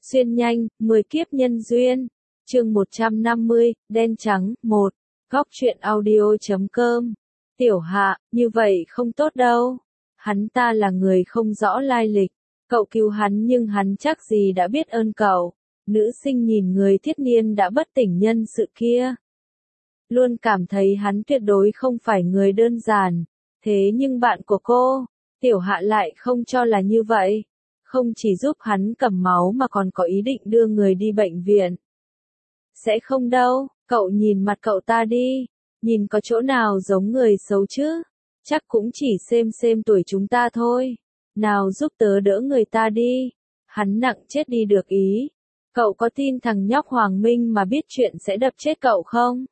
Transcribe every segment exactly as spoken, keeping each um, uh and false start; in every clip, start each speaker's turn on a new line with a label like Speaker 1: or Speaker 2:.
Speaker 1: Xuyên nhanh, mười kiếp nhân duyên. Chương một trăm năm mươi, đen trắng, một. Góc truyện audio chấm com. Tiểu Hạ, như vậy không tốt đâu. Hắn ta là người không rõ lai lịch. Cậu cứu hắn nhưng hắn chắc gì đã biết ơn cậu. Nữ sinh nhìn người thiết niên đã bất tỉnh nhân sự kia. Luôn cảm thấy hắn tuyệt đối không phải người đơn giản. Thế nhưng bạn của cô, Tiểu Hạ lại không cho là như vậy. Không chỉ giúp hắn cầm máu mà còn có ý định đưa người đi bệnh viện. Sẽ không đâu, cậu nhìn mặt cậu ta đi. Nhìn có chỗ nào giống người xấu chứ? Chắc cũng chỉ xem xem tuổi chúng ta thôi. Nào giúp tớ đỡ người ta đi. Hắn nặng chết đi được ý. Cậu có tin thằng nhóc Hoàng Minh mà biết chuyện sẽ đập chết cậu không?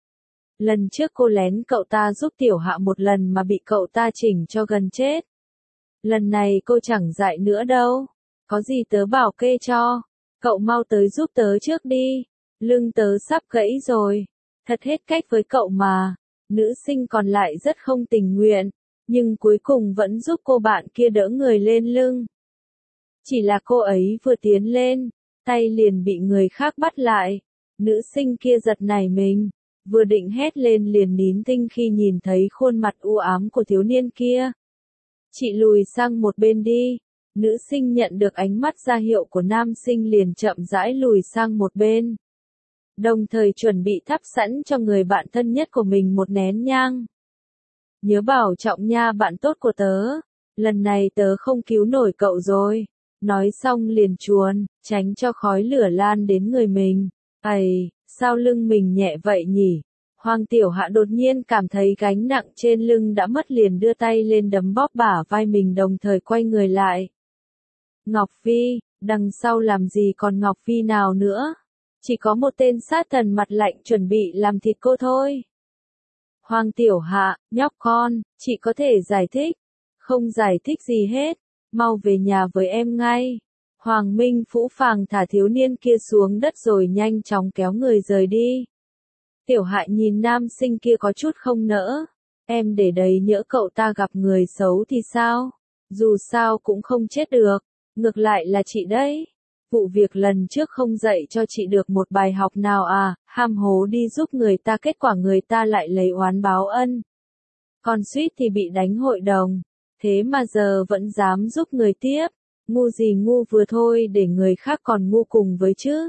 Speaker 1: Lần trước cô lén cậu ta giúp Tiểu Hạ một lần mà bị cậu ta chỉnh cho gần chết. Lần này cô chẳng dại nữa đâu. Có gì tớ bảo kê cho. Cậu mau tới giúp tớ trước đi. Lưng tớ sắp gãy rồi. Thật hết cách với cậu mà. Nữ sinh còn lại rất không tình nguyện. Nhưng cuối cùng vẫn giúp cô bạn kia đỡ người lên lưng. Chỉ là cô ấy vừa tiến lên. Tay liền bị người khác bắt lại. Nữ sinh kia giật nảy mình. Vừa định hét lên liền nín thinh khi nhìn thấy khuôn mặt u ám của thiếu niên kia. Chị lùi sang một bên đi. Nữ sinh nhận được ánh mắt ra hiệu của nam sinh liền chậm rãi lùi sang một bên. Đồng thời chuẩn bị thắp sẵn cho người bạn thân nhất của mình một nén nhang. Nhớ bảo trọng nha bạn tốt của tớ. Lần này tớ không cứu nổi cậu rồi. Nói xong liền chuồn, tránh cho khói lửa lan đến người mình. Ây, sao lưng mình nhẹ vậy nhỉ? Hoàng Tiểu Hạ đột nhiên cảm thấy gánh nặng trên lưng đã mất liền đưa tay lên đấm bóp bả vai mình đồng thời quay người lại. Ngọc Vi, đằng sau làm gì còn Ngọc Vi nào nữa? Chỉ có một tên sát thần mặt lạnh chuẩn bị làm thịt cô thôi. Hoàng Tiểu Hạ, nhóc con, chị có thể giải thích. Không giải thích gì hết, mau về nhà với em ngay. Hoàng Minh phũ phàng thả thiếu niên kia xuống đất rồi nhanh chóng kéo người rời đi. Tiểu Hạ nhìn nam sinh kia có chút không nỡ. Em để đấy nhỡ cậu ta gặp người xấu thì sao? Dù sao cũng không chết được. Ngược lại là chị đấy. Vụ việc lần trước không dạy cho chị được một bài học nào à, ham hố đi giúp người ta kết quả người ta lại lấy oán báo ân. Còn suýt thì bị đánh hội đồng. Thế mà giờ vẫn dám giúp người tiếp. Ngu gì ngu vừa thôi để người khác còn ngu cùng với chứ.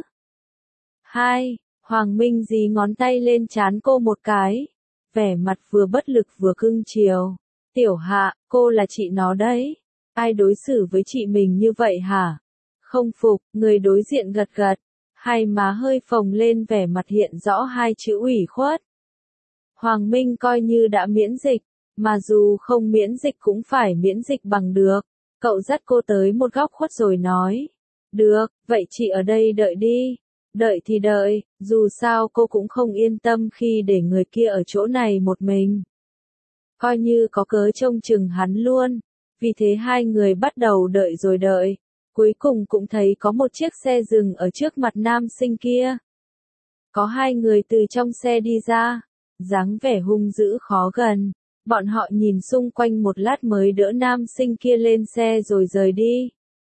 Speaker 1: Hai, Hoàng Minh dí ngón tay lên trán cô một cái. Vẻ mặt vừa bất lực vừa cưng chiều. Tiểu Hạ, cô là chị nó đấy. Ai đối xử với chị mình như vậy hả? Không phục, người đối diện gật gật. Hai má hơi phồng lên vẻ mặt hiện rõ hai chữ ủy khuất. Hoàng Minh coi như đã miễn dịch. Mà dù không miễn dịch cũng phải miễn dịch bằng được. Cậu dắt cô tới một góc khuất rồi nói. Được, vậy chị ở đây đợi đi. Đợi thì đợi, dù sao cô cũng không yên tâm khi để người kia ở chỗ này một mình. Coi như có cớ trông chừng hắn luôn. Vì thế hai người bắt đầu đợi rồi đợi. Cuối cùng cũng thấy có một chiếc xe dừng ở trước mặt nam sinh kia. Có hai người từ trong xe đi ra. Dáng vẻ hung dữ khó gần. Bọn họ nhìn xung quanh một lát mới đỡ nam sinh kia lên xe rồi rời đi.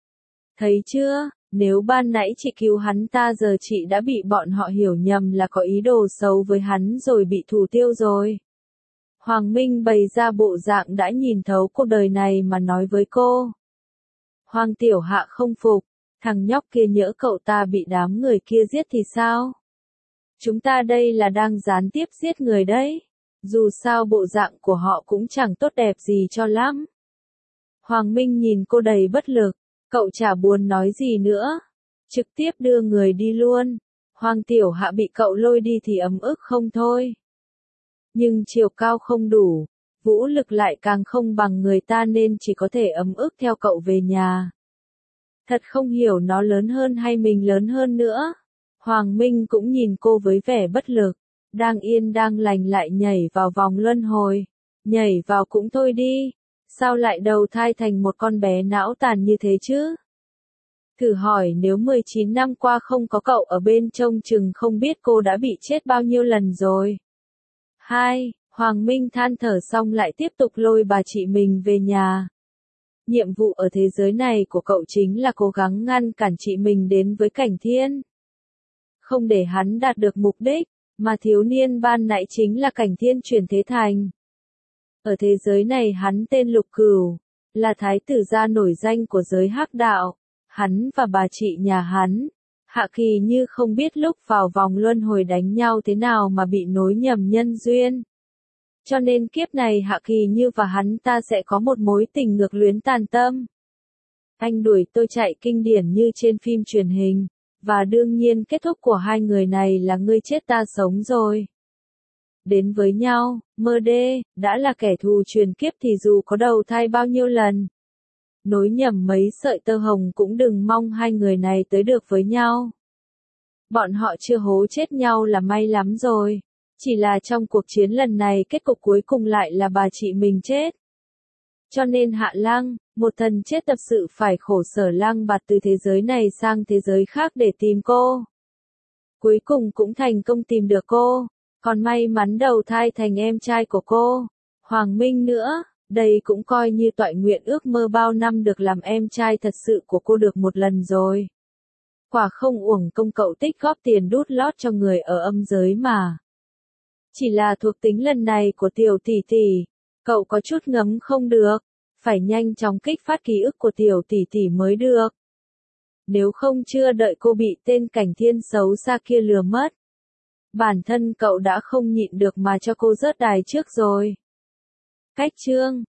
Speaker 1: Thấy chưa, nếu ban nãy chị cứu hắn ta giờ chị đã bị bọn họ hiểu nhầm là có ý đồ xấu với hắn rồi bị thủ tiêu rồi. Hoàng Minh bày ra bộ dạng đã nhìn thấu cuộc đời này mà nói với cô. Hoàng Tiểu Hạ không phục, thằng nhóc kia nhỡ cậu ta bị đám người kia giết thì sao? Chúng ta đây là đang gián tiếp giết người đấy. Dù sao bộ dạng của họ cũng chẳng tốt đẹp gì cho lắm. Hoàng Minh nhìn cô đầy bất lực, cậu chả buồn nói gì nữa. Trực tiếp đưa người đi luôn. Hoàng Tiểu Hạ bị cậu lôi đi thì ấm ức không thôi. Nhưng chiều cao không đủ, vũ lực lại càng không bằng người ta nên chỉ có thể ấm ức theo cậu về nhà. Thật không hiểu nó lớn hơn hay mình lớn hơn nữa. Hoàng Minh cũng nhìn cô với vẻ bất lực. Đang yên đang lành lại nhảy vào vòng luân hồi. Nhảy vào cũng thôi đi. Sao lại đầu thai thành một con bé não tàn như thế chứ? Thử hỏi nếu mười chín năm qua không có cậu ở bên trông chừng không biết cô đã bị chết bao nhiêu lần rồi. Hai, Hoàng Minh than thở xong lại tiếp tục lôi bà chị mình về nhà. nhiệm vụ ở thế giới này của cậu chính là cố gắng ngăn cản chị mình đến với Cảnh Thiên. Không để hắn đạt được mục đích, mà thiếu niên ban nãy chính là Cảnh Thiên chuyển thế thành. Ở thế giới này hắn tên Lục Cửu, là thái tử gia nổi danh của giới hắc đạo. Hắn và bà chị nhà hắn, Hạ Kỳ Như không biết lúc vào vòng luân hồi đánh nhau thế nào mà bị nối nhầm nhân duyên. Cho nên kiếp này Hạ Kỳ Như và hắn ta sẽ có một mối tình ngược luyến tàn tâm. Anh đuổi tôi chạy kinh điển như trên phim truyền hình, và đương nhiên kết thúc của hai người này là ngươi chết ta sống rồi. Đến với nhau, mơ đê, đã là kẻ thù truyền kiếp thì dù có đầu thai bao nhiêu lần. Nối nhầm mấy sợi tơ hồng cũng đừng mong hai người này tới được với nhau. Bọn họ chưa hố chết nhau là may lắm rồi. Chỉ là trong cuộc chiến lần này kết cục cuối cùng lại là bà chị mình chết. Cho nên Hạ Lăng, một thần chết tập sự phải khổ sở lang bạt từ thế giới này sang thế giới khác để tìm cô. Cuối cùng cũng thành công tìm được cô, còn may mắn đầu thai thành em trai của cô, Hoàng Minh nữa. Đây cũng coi như toại nguyện ước mơ bao năm được làm em trai thật sự của cô được một lần rồi. Quả không uổng công cậu tích góp tiền đút lót cho người ở âm giới mà. Chỉ là thuộc tính lần này của tiểu tỷ tỷ, cậu có chút ngấm không được, phải nhanh chóng kích phát ký ức của tiểu tỷ tỷ mới được. Nếu không chưa đợi cô bị tên Cảnh Thiên xấu xa kia lừa mất. Bản thân cậu đã không nhịn được mà cho cô rớt đài trước rồi. Cách chương